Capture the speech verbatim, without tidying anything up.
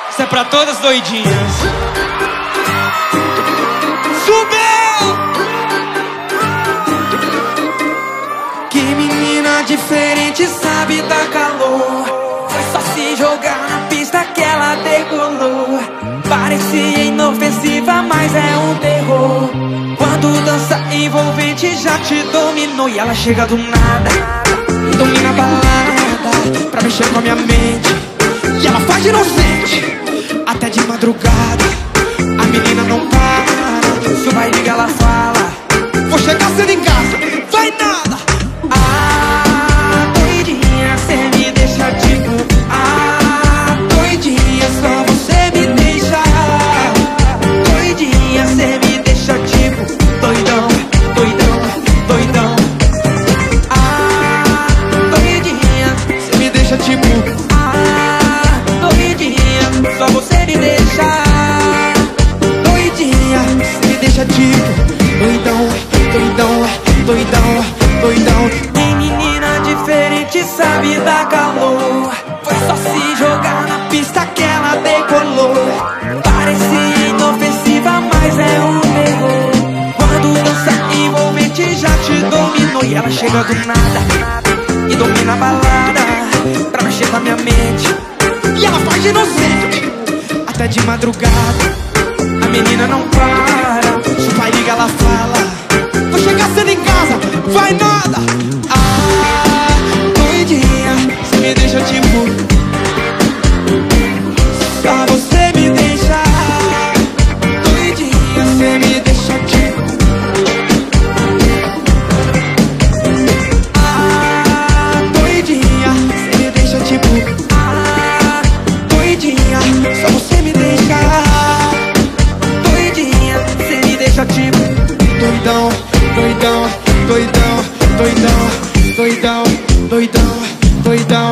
Isso é pra todas doidinhas. Subiu! Que menina diferente, sabe dar calor. Foi só se jogar na pista que ela decolou. Parecia inofensiva, mas é um terror. Quando dança envolvente já te dominou. E ela chega do nada e domina a balada pra mexer com a minha mente. E ela faz de inocente até de madrugada. A menina não para, se o baile liga ela fala: vou chegar cedo em casa, vai nada. Ah, doidinha, cê me deixa tipo. Ah, doidinha, só você me deixa. Doidinha, cê me deixa tipo doidão, doidão, doidão. Ah, doidinha, cê me deixa tipo. Ah, doidinha, só você me deixa. Doidinha, cê me deixa tipo doidão, doidão, doidão, doidão. Tem menina diferente, sabe dar calor. Foi só se jogar na pista que ela decolou. Parecia inofensiva, mas é um terror. Quando dança envolvente já te dominou. E ela chega do nada e domina a balada pra mexer com a minha mente. E ela faz de inocente até de madrugada. A menina não para, se o pai liga ela fala: vou chegar cedo em casa, vai nada. Ah, doidinha, cê me deixa tipo. Só você me deixa. Doidinha, cê me deixa tipo. Ah, doidinha, cê me deixa tipo. Ah, doidinha, só você me deixa. Doidinha, cê me deixa tipo doidão, doidão, doidão, doidão, doidão, doidão, doidão.